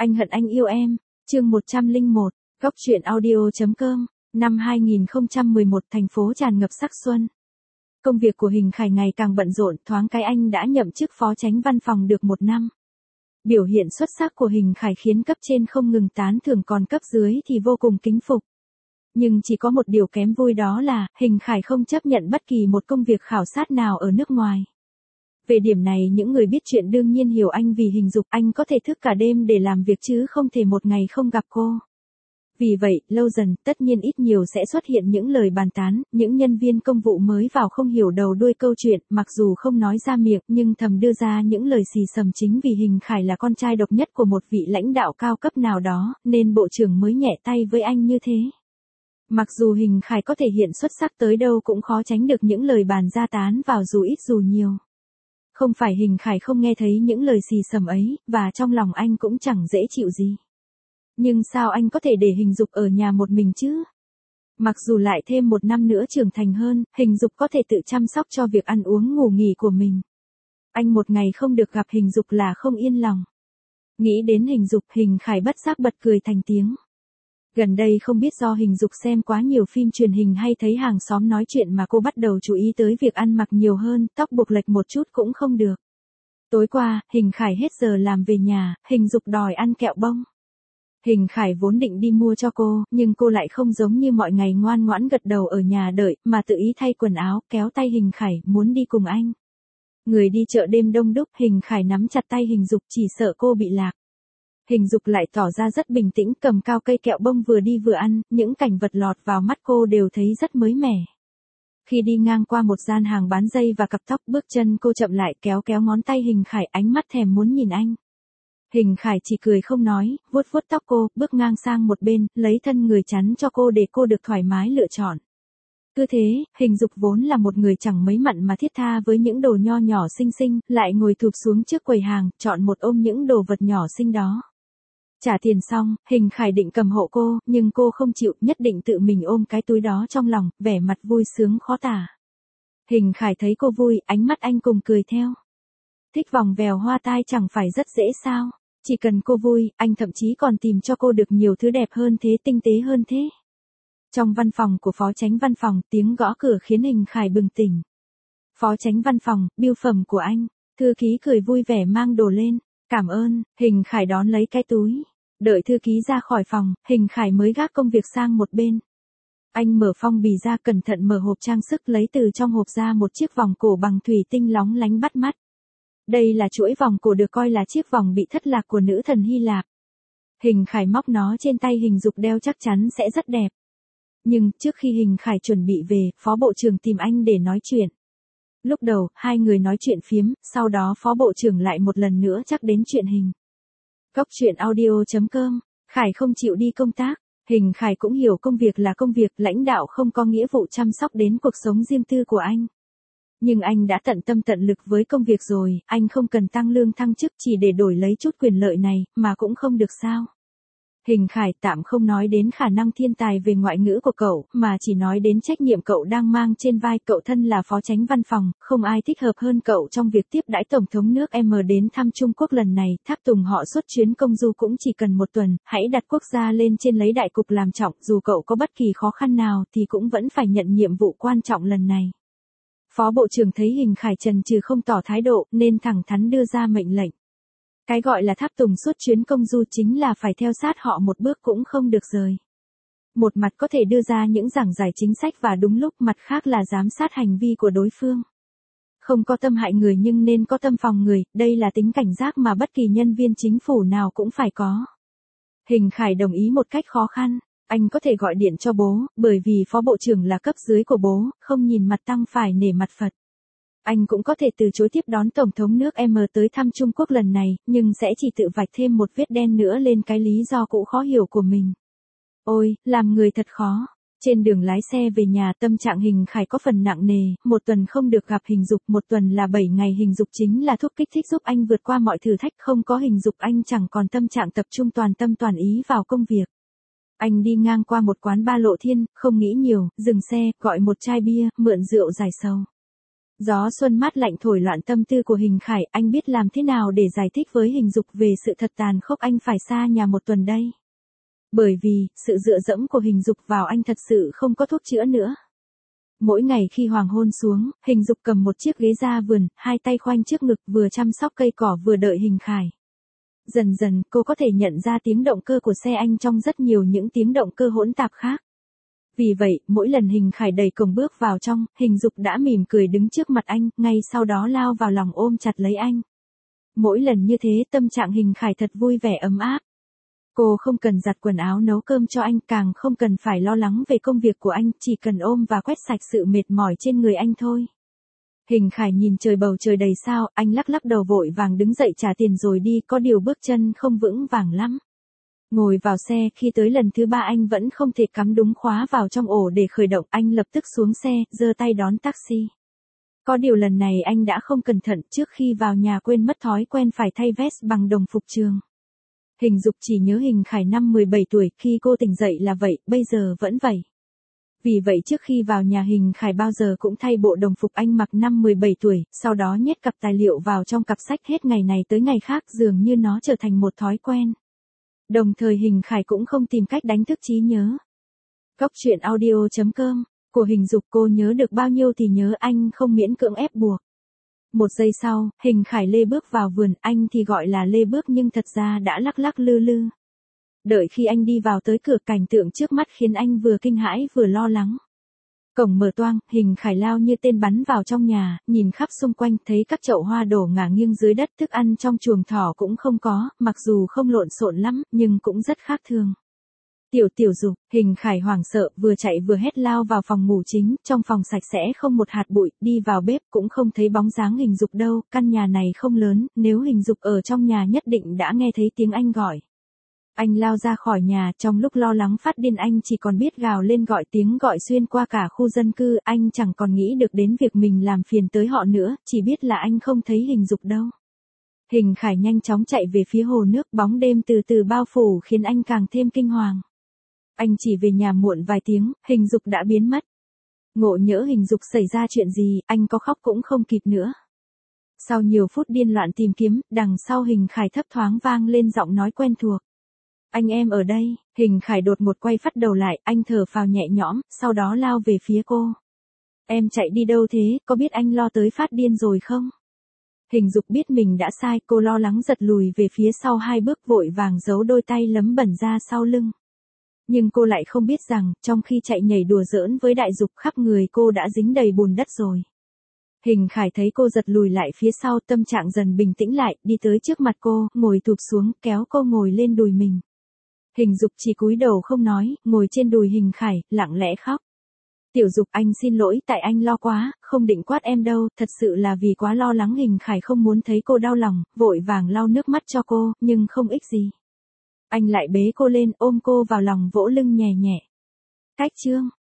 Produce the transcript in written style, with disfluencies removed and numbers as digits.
Anh hận anh yêu em, chương 101, góc truyện audio.com, năm 2011 thành phố tràn ngập sắc xuân. Công việc của Hình Khải ngày càng bận rộn, thoáng cái anh đã nhậm chức phó chánh văn phòng được 1 năm. Biểu hiện xuất sắc của Hình Khải khiến cấp trên không ngừng tán thưởng, còn cấp dưới thì vô cùng kính phục. Nhưng chỉ có một điều kém vui, đó là Hình Khải không chấp nhận bất kỳ một công việc khảo sát nào ở nước ngoài. Về điểm này những người biết chuyện đương nhiên hiểu anh, vì Hình Dục anh có thể thức cả đêm để làm việc chứ không thể một ngày không gặp cô. Vì vậy, lâu dần, tất nhiên ít nhiều sẽ xuất hiện những lời bàn tán, những nhân viên công vụ mới vào không hiểu đầu đuôi câu chuyện, mặc dù không nói ra miệng nhưng thầm đưa ra những lời xì xầm, chính vì Hình Khải là con trai độc nhất của một vị lãnh đạo cao cấp nào đó, nên bộ trưởng mới nhẹ tay với anh như thế. Mặc dù Hình Khải có thể hiện xuất sắc tới đâu cũng khó tránh được những lời bàn ra tán vào dù ít dù nhiều. Không phải Hình Khải không nghe thấy những lời xì xầm ấy, và trong lòng anh cũng chẳng dễ chịu gì. Nhưng sao anh có thể để Hình Dục ở nhà một mình chứ? Mặc dù lại thêm 1 năm nữa trưởng thành hơn, Hình Dục có thể tự chăm sóc cho việc ăn uống ngủ nghỉ của mình. Anh một ngày không được gặp Hình Dục là không yên lòng. Nghĩ đến Hình Dục, Hình Khải bất giác bật cười thành tiếng. Gần đây không biết do Hình Dục xem quá nhiều phim truyền hình hay thấy hàng xóm nói chuyện mà cô bắt đầu chú ý tới việc ăn mặc nhiều hơn, tóc buộc lệch một chút cũng không được. Tối qua, Hình Khải hết giờ làm về nhà, Hình Dục đòi ăn kẹo bông. Hình Khải vốn định đi mua cho cô, nhưng cô lại không giống như mọi ngày ngoan ngoãn gật đầu ở nhà đợi, mà tự ý thay quần áo, kéo tay Hình Khải, muốn đi cùng anh. Người đi chợ đêm đông đúc, Hình Khải nắm chặt tay Hình Dục, chỉ sợ cô bị lạc. Hình Dục lại tỏ ra rất bình tĩnh, cầm cao cây kẹo bông vừa đi vừa ăn, những cảnh vật lọt vào mắt cô đều thấy rất mới mẻ. Khi đi ngang qua một gian hàng bán dây và cặp tóc, bước chân cô chậm lại, kéo ngón tay Hình Khải, ánh mắt thèm muốn nhìn anh. Hình Khải chỉ cười không nói, vuốt tóc cô, bước ngang sang một bên, lấy thân người chắn cho cô để cô được thoải mái lựa chọn. Cứ thế, Hình Dục vốn là một người chẳng mấy mặn mà thiết tha với những đồ nho nhỏ xinh xinh, lại ngồi thụp xuống trước quầy hàng, chọn một ôm những đồ vật nhỏ xinh đó. Trả tiền xong, Hình Khải định cầm hộ cô, nhưng cô không chịu, nhất định tự mình ôm cái túi đó trong lòng, vẻ mặt vui sướng khó tả. Hình Khải thấy cô vui, ánh mắt anh cùng cười theo. Thích vòng vèo hoa tai chẳng phải rất dễ sao? Chỉ cần cô vui, anh thậm chí còn tìm cho cô được nhiều thứ đẹp hơn thế, tinh tế hơn thế. Trong văn phòng của phó chánh văn phòng, tiếng gõ cửa khiến Hình Khải bừng tỉnh. Phó chánh văn phòng, bưu phẩm của anh. Thư ký cười vui vẻ mang đồ lên. Cảm ơn. Hình Khải đón lấy cái túi. Đợi thư ký ra khỏi phòng, Hình Khải mới gác công việc sang một bên. Anh mở phong bì ra, cẩn thận mở hộp trang sức, lấy từ trong hộp ra một chiếc vòng cổ bằng thủy tinh lóng lánh bắt mắt. Đây là chuỗi vòng cổ được coi là chiếc vòng bị thất lạc của nữ thần Hy Lạp. Hình Khải móc nó trên tay Hình Dục đeo, chắc chắn sẽ rất đẹp. Nhưng, trước khi Hình Khải chuẩn bị về, Phó Bộ trưởng tìm anh để nói chuyện. Lúc đầu, hai người nói chuyện phiếm, sau đó Phó Bộ trưởng lại một lần nữa nhắc đến chuyện Hình. Góc truyện audio.com, Khải không chịu đi công tác. Hình Khải cũng hiểu công việc là công việc, lãnh đạo không có nghĩa vụ chăm sóc đến cuộc sống riêng tư của anh. Nhưng anh đã tận tâm tận lực với công việc rồi, anh không cần tăng lương thăng chức chỉ để đổi lấy chút quyền lợi này, mà cũng không được sao. Hình Khải tạm không nói đến khả năng thiên tài về ngoại ngữ của cậu, mà chỉ nói đến trách nhiệm cậu đang mang trên vai. Cậu thân là phó chánh văn phòng, không ai thích hợp hơn cậu trong việc tiếp đãi Tổng thống nước M đến thăm Trung Quốc lần này. Tháp tùng họ xuất chuyến công du cũng chỉ cần 1 tuần, hãy đặt quốc gia lên trên, lấy đại cục làm trọng, dù cậu có bất kỳ khó khăn nào thì cũng vẫn phải nhận nhiệm vụ quan trọng lần này. Phó Bộ trưởng thấy Hình Khải chần chừ không tỏ thái độ, nên thẳng thắn đưa ra mệnh lệnh. Cái gọi là tháp tùng xuất chuyến công du chính là phải theo sát họ một bước cũng không được rời. Một mặt có thể đưa ra những giảng giải chính sách và đúng lúc, mặt khác là giám sát hành vi của đối phương. Không có tâm hại người nhưng nên có tâm phòng người, đây là tính cảnh giác mà bất kỳ nhân viên chính phủ nào cũng phải có. Hình Khải đồng ý một cách khó khăn. Anh có thể gọi điện cho bố, bởi vì Phó Bộ trưởng là cấp dưới của bố, không nhìn mặt tăng phải nể mặt Phật. Anh cũng có thể từ chối tiếp đón Tổng thống nước M tới thăm Trung Quốc lần này, nhưng sẽ chỉ tự vạch thêm một vết đen nữa lên cái lý do cũ khó hiểu của mình. Ôi, làm người thật khó. Trên đường lái xe về nhà, tâm trạng Hình Khải có phần nặng nề, 1 tuần không được gặp Hình Dục, 1 tuần là 7 ngày. Hình Dục chính là thuốc kích thích giúp anh vượt qua mọi thử thách, không có Hình Dục anh chẳng còn tâm trạng tập trung toàn tâm toàn ý vào công việc. Anh đi ngang qua một quán bar Lộ Thiên, không nghĩ nhiều, dừng xe, gọi một chai bia, mượn rượu giải sầu. Gió xuân mát lạnh thổi loạn tâm tư của Hình Khải, anh biết làm thế nào để giải thích với Hình Dục về sự thật tàn khốc anh phải xa nhà một tuần đây. Bởi vì, sự dựa dẫm của Hình Dục vào anh thật sự không có thuốc chữa nữa. Mỗi ngày khi hoàng hôn xuống, Hình Dục cầm một chiếc ghế ra vườn, hai tay khoanh trước ngực vừa chăm sóc cây cỏ vừa đợi Hình Khải. Dần dần, cô có thể nhận ra tiếng động cơ của xe anh trong rất nhiều những tiếng động cơ hỗn tạp khác. Vì vậy, mỗi lần Hình Khải đẩy cổng bước vào trong, Hình Dục đã mỉm cười đứng trước mặt anh, ngay sau đó lao vào lòng ôm chặt lấy anh. Mỗi lần như thế tâm trạng Hình Khải thật vui vẻ ấm áp. Cô không cần giặt quần áo nấu cơm cho anh, càng không cần phải lo lắng về công việc của anh, chỉ cần ôm và quét sạch sự mệt mỏi trên người anh thôi. Hình Khải nhìn trời bầu trời đầy sao, anh lắc lắc đầu vội vàng đứng dậy trả tiền rồi đi, có điều bước chân không vững vàng lắm. Ngồi vào xe, khi tới lần thứ 3 anh vẫn không thể cắm đúng khóa vào trong ổ để khởi động, anh lập tức xuống xe, giơ tay đón taxi. Có điều lần này anh đã không cẩn thận, trước khi vào nhà quên mất thói quen phải thay vest bằng đồng phục trường. Hình Dục chỉ nhớ Hình Khải năm 17 tuổi, khi cô tỉnh dậy là vậy, bây giờ vẫn vậy. Vì vậy trước khi vào nhà Hình Khải bao giờ cũng thay bộ đồng phục anh mặc năm 17 tuổi, sau đó nhét cặp tài liệu vào trong cặp sách hết ngày này tới ngày khác, dường như nó trở thành một thói quen. Đồng thời Hình Khải cũng không tìm cách đánh thức trí nhớ. Góc truyện audio.com, của Hình Dục, cô nhớ được bao nhiêu thì nhớ, anh không miễn cưỡng ép buộc. Một giây sau, Hình Khải lê bước vào vườn, anh thì gọi là lê bước nhưng thật ra đã lắc lắc lư lư. Đợi khi anh đi vào tới cửa, cảnh tượng trước mắt khiến anh vừa kinh hãi vừa lo lắng. Cổng mở toang, Hình Khải lao như tên bắn vào trong nhà, nhìn khắp xung quanh thấy các chậu hoa đổ ngả nghiêng dưới đất, thức ăn trong chuồng thỏ cũng không có, mặc dù không lộn xộn lắm, nhưng cũng rất khác thường. Tiểu Dục, Hình Khải hoảng sợ, vừa chạy vừa hét lao vào phòng ngủ chính, trong phòng sạch sẽ không một hạt bụi, đi vào bếp cũng không thấy bóng dáng Hình Dục đâu, căn nhà này không lớn, nếu Hình Dục ở trong nhà nhất định đã nghe thấy tiếng anh gọi. Anh lao ra khỏi nhà, trong lúc lo lắng phát điên anh chỉ còn biết gào lên gọi tiếng gọi xuyên qua cả khu dân cư, anh chẳng còn nghĩ được đến việc mình làm phiền tới họ nữa, chỉ biết là anh không thấy Hình Dục đâu. Hình Khải nhanh chóng chạy về phía hồ nước, bóng đêm từ từ bao phủ khiến anh càng thêm kinh hoàng. Anh chỉ về nhà muộn vài tiếng, Hình Dục đã biến mất. Ngộ nhỡ Hình Dục xảy ra chuyện gì, anh có khóc cũng không kịp nữa. Sau nhiều phút điên loạn tìm kiếm, đằng sau Hình Khải thấp thoáng vang lên giọng nói quen thuộc. Anh em ở đây. Hình Khải đột một quay phắt đầu lại, anh thở phào nhẹ nhõm, sau đó lao về phía cô. Em chạy đi đâu thế, có biết anh lo tới phát điên rồi không? Hình Dục biết mình đã sai, cô lo lắng giật lùi về phía sau 2 bước, vội vàng giấu đôi tay lấm bẩn ra sau lưng. Nhưng cô lại không biết rằng, trong khi chạy nhảy đùa giỡn với Đại Dục, khắp người cô đã dính đầy bùn đất rồi. Hình Khải thấy cô giật lùi lại phía sau, tâm trạng dần bình tĩnh lại, đi tới trước mặt cô, ngồi thụp xuống, kéo cô ngồi lên đùi mình. Hình Dục chỉ cúi đầu không nói, ngồi trên đùi Hình Khải, lặng lẽ khóc. Tiểu Dục, anh xin lỗi, tại anh lo quá, không định quát em đâu, thật sự là vì quá lo lắng. Hình Khải không muốn thấy cô đau lòng, vội vàng lau nước mắt cho cô, nhưng không ích gì. Anh lại bế cô lên, ôm cô vào lòng, vỗ lưng nhẹ nhẹ. Cách chương